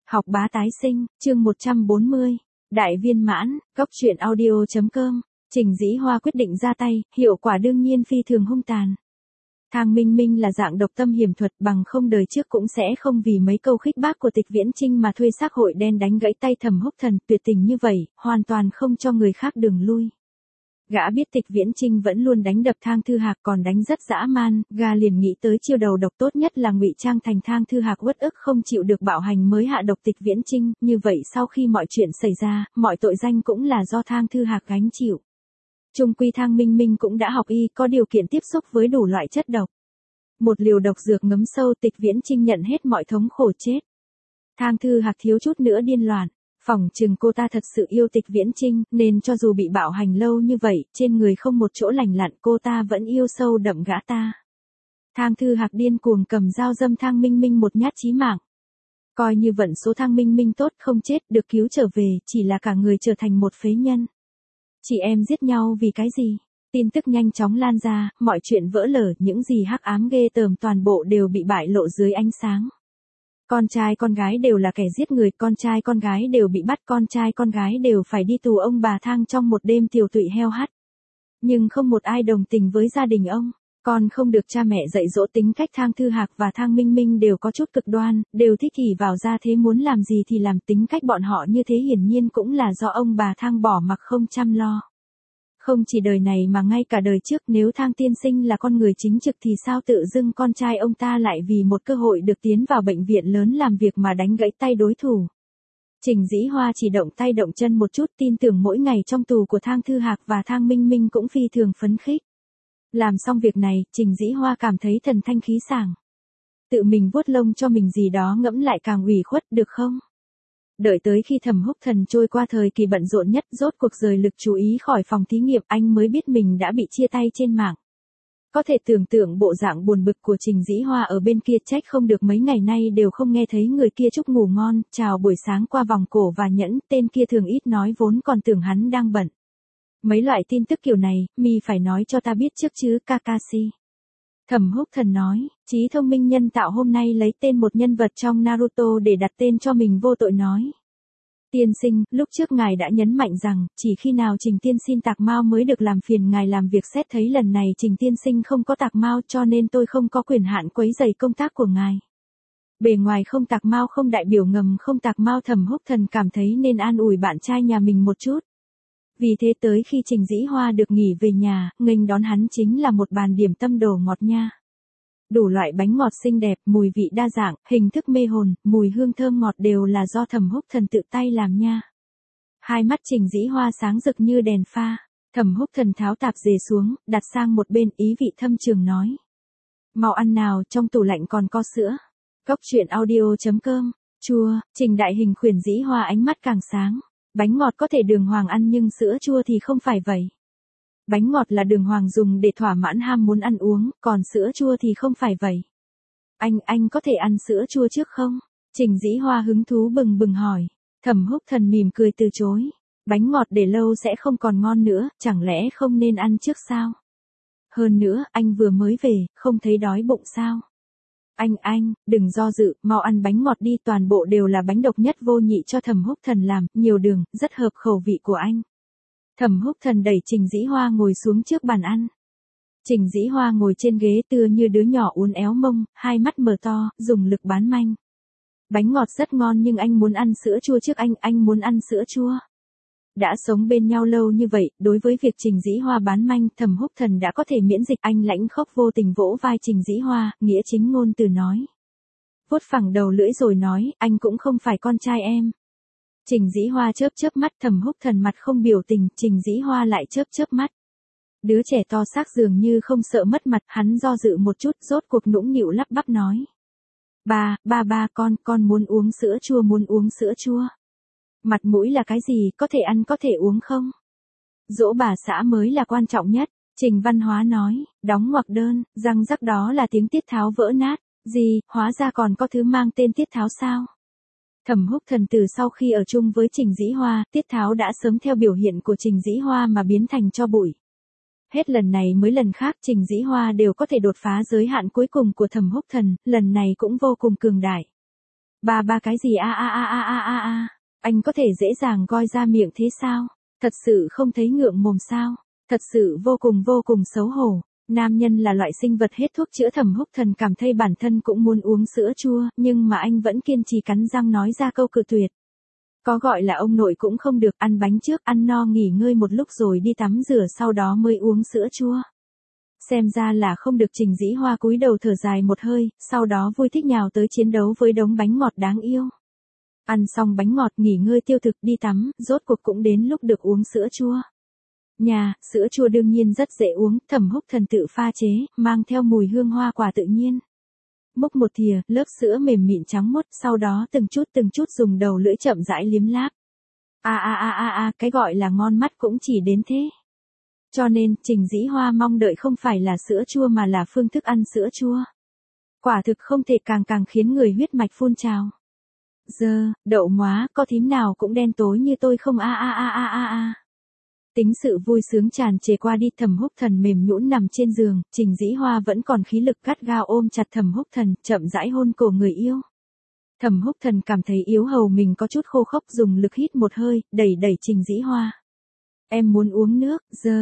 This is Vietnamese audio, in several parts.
Học bá tái sinh, chương 140. Đại viên mãn, Cốc truyện audio.com. Trình Dĩ Hoa quyết định ra tay, hiệu quả đương nhiên phi thường hung tàn. Thang Minh Minh là dạng độc tâm hiểm thuật, bằng không đời trước cũng sẽ không vì mấy câu khích bác của Tịch Viễn Chinh mà thuê xác hội đen đánh gãy tay Thẩm Húc Thần, tuyệt tình như vậy, hoàn toàn không cho người khác đường lui. Gã biết Tịch Viễn Chinh vẫn luôn đánh đập Thang Thư Hạc, còn đánh rất dã man, gã liền nghĩ tới chiêu đầu độc tốt nhất là ngụy trang thành Thang Thư Hạc uất ức không chịu được bạo hành mới hạ độc Tịch Viễn Chinh, như vậy sau khi mọi chuyện xảy ra, mọi tội danh cũng là do Thang Thư Hạc gánh chịu. Chung quy Thang Minh Minh cũng đã học y, có điều kiện tiếp xúc với đủ loại chất độc. Một liều độc dược ngấm sâu, Tịch Viễn Chinh nhận hết mọi thống khổ chết. Thang Thư Hạc thiếu chút nữa điên loạn. Phỏng chừng cô ta thật sự yêu Tịch Viễn Chinh, nên cho dù bị bạo hành lâu như vậy, trên người không một chỗ lành lặn, cô ta vẫn yêu sâu đậm gã ta. Thang Thư Hạc điên cuồng cầm dao dâm Thang Minh Minh một nhát chí mạng. Coi như vận số Thang Minh Minh tốt, không chết, được cứu trở về, chỉ là cả người trở thành một phế nhân. Chị em giết nhau vì cái gì? Tin tức nhanh chóng lan ra, mọi chuyện vỡ lở, những gì hắc ám ghê tởm toàn bộ đều bị bại lộ dưới ánh sáng. Con trai con gái đều là kẻ giết người, con trai con gái đều bị bắt, con trai con gái đều phải đi tù ông bà Thang trong một đêm tiều tụy heo hắt. Nhưng không một ai đồng tình với gia đình ông, con không được cha mẹ dạy dỗ, tính cách Thang Thư Hạc và Thang Minh Minh đều có chút cực đoan, đều thích ỷ vào gia thế muốn làm gì thì làm, tính cách bọn họ như thế hiển nhiên cũng là do ông bà Thang bỏ mặc không chăm lo. Không chỉ đời này mà ngay cả đời trước, nếu Thang tiên sinh là con người chính trực thì sao tự dưng con trai ông ta lại vì một cơ hội được tiến vào bệnh viện lớn làm việc mà đánh gãy tay đối thủ. Trình Dĩ Hoa chỉ động tay động chân một chút, tin tưởng mỗi ngày trong tù của Thang Thư Hạc và Thang Minh Minh cũng phi thường phấn khích. Làm xong việc này, Trình Dĩ Hoa cảm thấy thần thanh khí sảng. Tự mình vuốt lông cho mình gì đó ngẫm lại càng ủy khuất, được không? Đợi tới khi Thẩm Húc Thần trôi qua thời kỳ bận rộn nhất, rốt cuộc rời lực chú ý khỏi phòng thí nghiệm, anh mới biết mình đã bị chia tay trên mạng. Có thể tưởng tượng bộ dạng buồn bực của Trình Dĩ Hoa ở bên kia, trách không được mấy ngày nay đều không nghe thấy người kia chúc ngủ ngon, chào buổi sáng qua vòng cổ và nhẫn, tên kia thường ít nói vốn còn tưởng hắn đang bận. Mấy loại tin tức kiểu này, mi phải nói cho ta biết trước chứ, Kakashi. Thẩm Húc Thần nói, trí thông minh nhân tạo hôm nay lấy tên một nhân vật trong Naruto để đặt tên cho mình, vô tội nói. Tiên sinh, lúc trước ngài đã nhấn mạnh rằng, chỉ khi nào Trình tiên sinh tạc mao mới được làm phiền ngài làm việc, xét thấy lần này Trình tiên sinh không có tạc mao cho nên tôi không có quyền hạn quấy rầy công tác của ngài. Bề ngoài không tạc mao không đại biểu ngầm không tạc mao. Thẩm Húc Thần cảm thấy nên an ủi bạn trai nhà mình một chút. Vì thế tới khi Trình Dĩ Hoa được nghỉ về nhà, nghênh đón hắn chính là một bàn điểm tâm đồ ngọt nha. Đủ loại bánh ngọt xinh đẹp, mùi vị đa dạng, hình thức mê hồn, mùi hương thơm ngọt đều là do Thẩm Húc Thần tự tay làm nha. Hai mắt Trình Dĩ Hoa sáng rực như đèn pha. Thẩm Húc Thần tháo tạp dề xuống, đặt sang một bên, ý vị thâm trường nói. Mau ăn nào, trong tủ lạnh còn có sữa. Cốc truyện audio.com. Chua, Trình đại hình khuyển Dĩ Hoa ánh mắt càng sáng. Bánh ngọt có thể đường hoàng ăn nhưng sữa chua thì không phải vậy. Bánh ngọt là đường hoàng dùng để thỏa mãn ham muốn ăn uống, còn sữa chua thì không phải vậy. Anh có thể ăn sữa chua trước không? Trình Dĩ Hoa hứng thú bừng bừng hỏi. Thẩm Húc Thần mỉm cười từ chối. Bánh ngọt để lâu sẽ không còn ngon nữa, chẳng lẽ không nên ăn trước sao? Hơn nữa, anh vừa mới về, không thấy đói bụng sao? Anh, đừng do dự, mau ăn bánh ngọt đi, toàn bộ đều là bánh độc nhất vô nhị cho Thẩm Húc Thần làm, nhiều đường, rất hợp khẩu vị của anh. Thẩm Húc Thần đẩy Trình Dĩ Hoa ngồi xuống trước bàn ăn. Trình Dĩ Hoa ngồi trên ghế tựa như đứa nhỏ uốn éo mông, hai mắt mở to, dùng lực bán manh. Bánh ngọt rất ngon nhưng anh muốn ăn sữa chua trước, anh muốn ăn sữa chua. Đã sống bên nhau lâu như vậy, đối với việc Trình Dĩ Hoa bán manh, Thẩm Húc Thần đã có thể miễn dịch. Anh lãnh khốc vô tình vỗ vai Trình Dĩ Hoa, nghĩa chính ngôn từ nói. Vuốt phẳng đầu lưỡi rồi nói, anh cũng không phải con trai em. Trình Dĩ Hoa chớp chớp mắt, Thẩm Húc Thần mặt không biểu tình, Trình Dĩ Hoa lại chớp chớp mắt. Đứa trẻ to xác dường như không sợ mất mặt, hắn do dự một chút, rốt cuộc nũng nịu lắp bắp nói. Ba, con muốn uống sữa chua. Mặt mũi là cái gì, có thể ăn có thể uống không? Dỗ bà xã mới là quan trọng nhất, Trình Văn Hóa nói, đóng ngoặc đơn, răng rắc đó là tiếng tiết tháo vỡ nát, gì, hóa ra còn có thứ mang tên tiết tháo sao? Thẩm Húc Thần từ sau khi ở chung với Trình Dĩ Hoa, tiết tháo đã sớm theo biểu hiện của Trình Dĩ Hoa mà biến thành tro bụi. Hết lần này mới lần khác Trình Dĩ Hoa đều có thể đột phá giới hạn cuối cùng của Thẩm Húc Thần, lần này cũng vô cùng cường đại. Ba cái gì anh có thể dễ dàng coi ra miệng thế sao? Thật sự không thấy ngượng mồm sao? Thật sự vô cùng xấu hổ. Nam nhân là loại sinh vật hết thuốc chữa. Thẩm Húc Thần cảm thấy bản thân cũng muốn uống sữa chua, nhưng mà anh vẫn kiên trì cắn răng nói ra câu cự tuyệt. Có gọi là ông nội cũng không được, ăn bánh trước, ăn no nghỉ ngơi một lúc rồi đi tắm rửa sau đó mới uống sữa chua. Xem ra là không được. Trình Dĩ Hoa cúi đầu thở dài một hơi, sau đó vui thích nhào tới chiến đấu với đống bánh ngọt đáng yêu. Ăn xong bánh ngọt nghỉ ngơi tiêu thực đi tắm, rốt cuộc cũng đến lúc được uống sữa chua. Sữa chua đương nhiên rất dễ uống, Thẩm Húc Thần tự pha chế, mang theo mùi hương hoa quả tự nhiên. Múc một thìa, lớp sữa mềm mịn trắng muốt, sau đó từng chút dùng đầu lưỡi chậm rãi liếm láp. Cái gọi là ngon mắt cũng chỉ đến thế. Cho nên, Trình Dĩ Hoa mong đợi không phải là sữa chua mà là phương thức ăn sữa chua. Quả thực không thể càng khiến người huyết mạch phun trào. Đậu móa, có thím nào cũng đen tối như tôi không Tính sự vui sướng tràn trề qua đi. Thẩm Húc Thần mềm nhũn nằm trên giường, Trình Dĩ Hoa vẫn còn khí lực gắt gao ôm chặt Thẩm Húc Thần, chậm rãi hôn cổ người yêu. Thẩm Húc Thần cảm thấy yếu hầu mình có chút khô khốc, dùng lực hít một hơi, đẩy Trình Dĩ Hoa. Em muốn uống nước,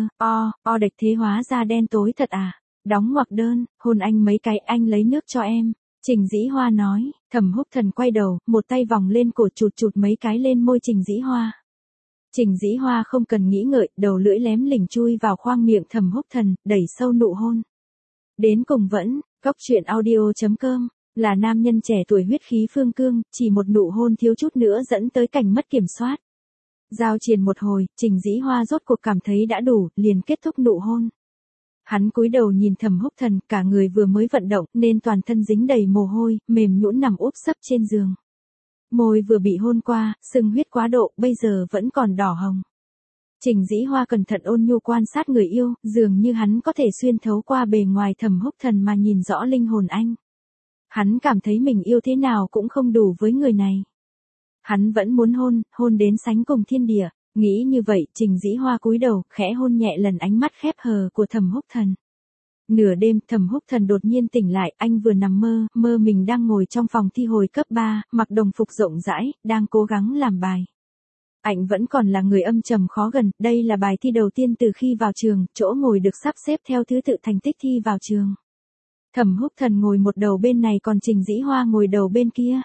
đệch thế hóa ra đen tối thật à? Đóng ngoặc đơn, hôn anh mấy cái, anh lấy nước cho em. Trình Dĩ Hoa nói. Thẩm Húc Thần quay đầu, một tay vòng lên cổ chụt mấy cái lên môi Trình Dĩ Hoa. Trình Dĩ Hoa không cần nghĩ ngợi, đầu lưỡi lém lỉnh chui vào khoang miệng Thẩm Húc Thần, đẩy sâu nụ hôn. Đến cùng vẫn, goctruyện.audio.com, là nam nhân trẻ tuổi huyết khí phương cương, chỉ một nụ hôn thiếu chút nữa dẫn tới cảnh mất kiểm soát. Giao triền một hồi, Trình Dĩ Hoa rốt cuộc cảm thấy đã đủ, liền kết thúc nụ hôn. Hắn cúi đầu nhìn Thẩm Húc Thần, cả người vừa mới vận động nên toàn thân dính đầy mồ hôi, mềm nhũn nằm úp sấp trên giường. Môi vừa bị hôn qua, sưng huyết quá độ, bây giờ vẫn còn đỏ hồng. Trình Dĩ Hoa cẩn thận ôn nhu quan sát người yêu, dường như hắn có thể xuyên thấu qua bề ngoài Thẩm Húc Thần mà nhìn rõ linh hồn anh. Hắn cảm thấy mình yêu thế nào cũng không đủ với người này. Hắn vẫn muốn hôn đến sánh cùng thiên địa. Nghĩ như vậy, Trình Dĩ Hoa cúi đầu, khẽ hôn nhẹ lần ánh mắt khép hờ của Thẩm Húc Thần. Nửa đêm, Thẩm Húc Thần đột nhiên tỉnh lại, anh vừa nằm mơ mình đang ngồi trong phòng thi hồi cấp 3, mặc đồng phục rộng rãi, đang cố gắng làm bài. Anh vẫn còn là người âm trầm khó gần, đây là bài thi đầu tiên từ khi vào trường, chỗ ngồi được sắp xếp theo thứ tự thành tích thi vào trường. Thẩm Húc Thần ngồi một đầu bên này còn Trình Dĩ Hoa ngồi đầu bên kia.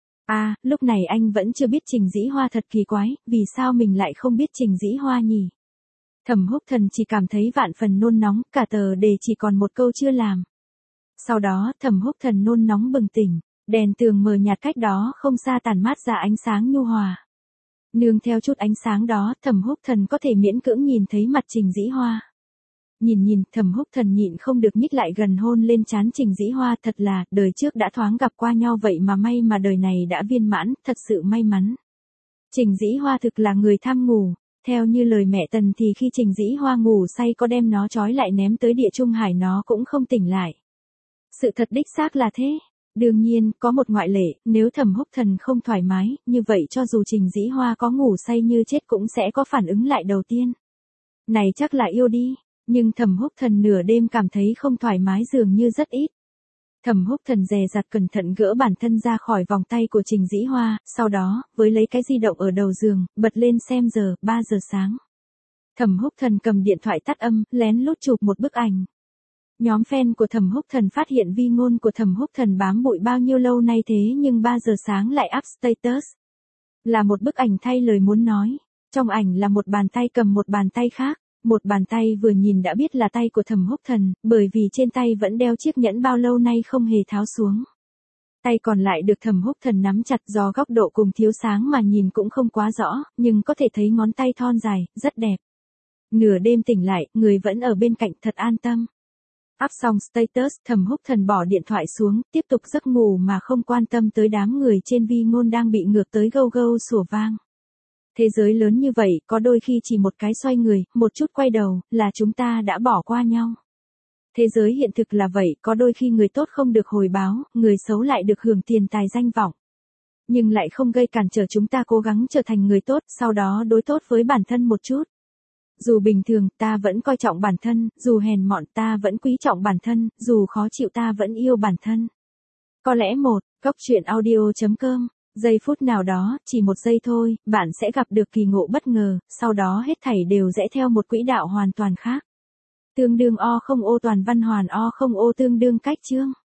Lúc này anh vẫn chưa biết Trình Dĩ Hoa thật kỳ quái, vì sao mình lại không biết Trình Dĩ Hoa nhỉ? Thẩm Húc Thần chỉ cảm thấy vạn phần nôn nóng, cả tờ đề chỉ còn một câu chưa làm. Sau đó, Thẩm Húc Thần nôn nóng bừng tỉnh, đèn tường mờ nhạt cách đó không xa tản mát ra ánh sáng nhu hòa. Nương theo chút ánh sáng đó, Thẩm Húc Thần có thể miễn cưỡng nhìn thấy mặt Trình Dĩ Hoa. Nhìn, Thẩm Húc Thần nhịn không được nhích lại gần hôn lên trán Trình Dĩ Hoa, thật là, đời trước đã thoáng gặp qua nhau vậy mà may mà đời này đã viên mãn, thật sự may mắn. Trình Dĩ Hoa thực là người tham ngủ, theo như lời mẹ Tần thì khi Trình Dĩ Hoa ngủ say có đem nó trói lại ném tới địa trung hải nó cũng không tỉnh lại. Sự thật đích xác là thế. Đương nhiên, có một ngoại lệ, nếu Thẩm Húc Thần không thoải mái, như vậy cho dù Trình Dĩ Hoa có ngủ say như chết cũng sẽ có phản ứng lại đầu tiên. Này chắc là yêu đi. Nhưng Thẩm Húc Thần nửa đêm cảm thấy không thoải mái dường như rất ít. Thẩm Húc Thần dè dặt cẩn thận gỡ bản thân ra khỏi vòng tay của Trình Dĩ Hoa, sau đó, với lấy cái di động ở đầu giường, bật lên xem giờ, 3 giờ sáng. Thẩm Húc Thần cầm điện thoại tắt âm, lén lút chụp một bức ảnh. Nhóm fan của Thẩm Húc Thần phát hiện vi ngôn của Thẩm Húc Thần bám bụi bao nhiêu lâu nay thế nhưng 3 giờ sáng lại up status. Là một bức ảnh thay lời muốn nói. Trong ảnh là một bàn tay cầm một bàn tay khác. Một bàn tay vừa nhìn đã biết là tay của Thẩm Húc Thần, bởi vì trên tay vẫn đeo chiếc nhẫn bao lâu nay không hề tháo xuống. Tay còn lại được Thẩm Húc Thần nắm chặt, do góc độ cùng thiếu sáng mà nhìn cũng không quá rõ, nhưng có thể thấy ngón tay thon dài, rất đẹp. Nửa đêm tỉnh lại, người vẫn ở bên cạnh, thật an tâm. Up xong status, Thẩm Húc Thần bỏ điện thoại xuống, tiếp tục giấc ngủ mà không quan tâm tới đám người trên vi ngôn đang bị ngược tới gâu gâu sủa vang. Thế giới lớn như vậy, có đôi khi chỉ một cái xoay người, một chút quay đầu, là chúng ta đã bỏ qua nhau. Thế giới hiện thực là vậy, có đôi khi người tốt không được hồi báo, người xấu lại được hưởng tiền tài danh vọng. Nhưng lại không gây cản trở chúng ta cố gắng trở thành người tốt, sau đó đối tốt với bản thân một chút. Dù bình thường, ta vẫn coi trọng bản thân, dù hèn mọn ta vẫn quý trọng bản thân, dù khó chịu ta vẫn yêu bản thân. Có lẽ Cốc truyện audio.com. Giây phút nào đó, chỉ một giây thôi, bạn sẽ gặp được kỳ ngộ bất ngờ, sau đó hết thảy đều rẽ theo một quỹ đạo hoàn toàn khác. Tương đương O không ô toàn văn hoàn O không ô tương đương cách chương.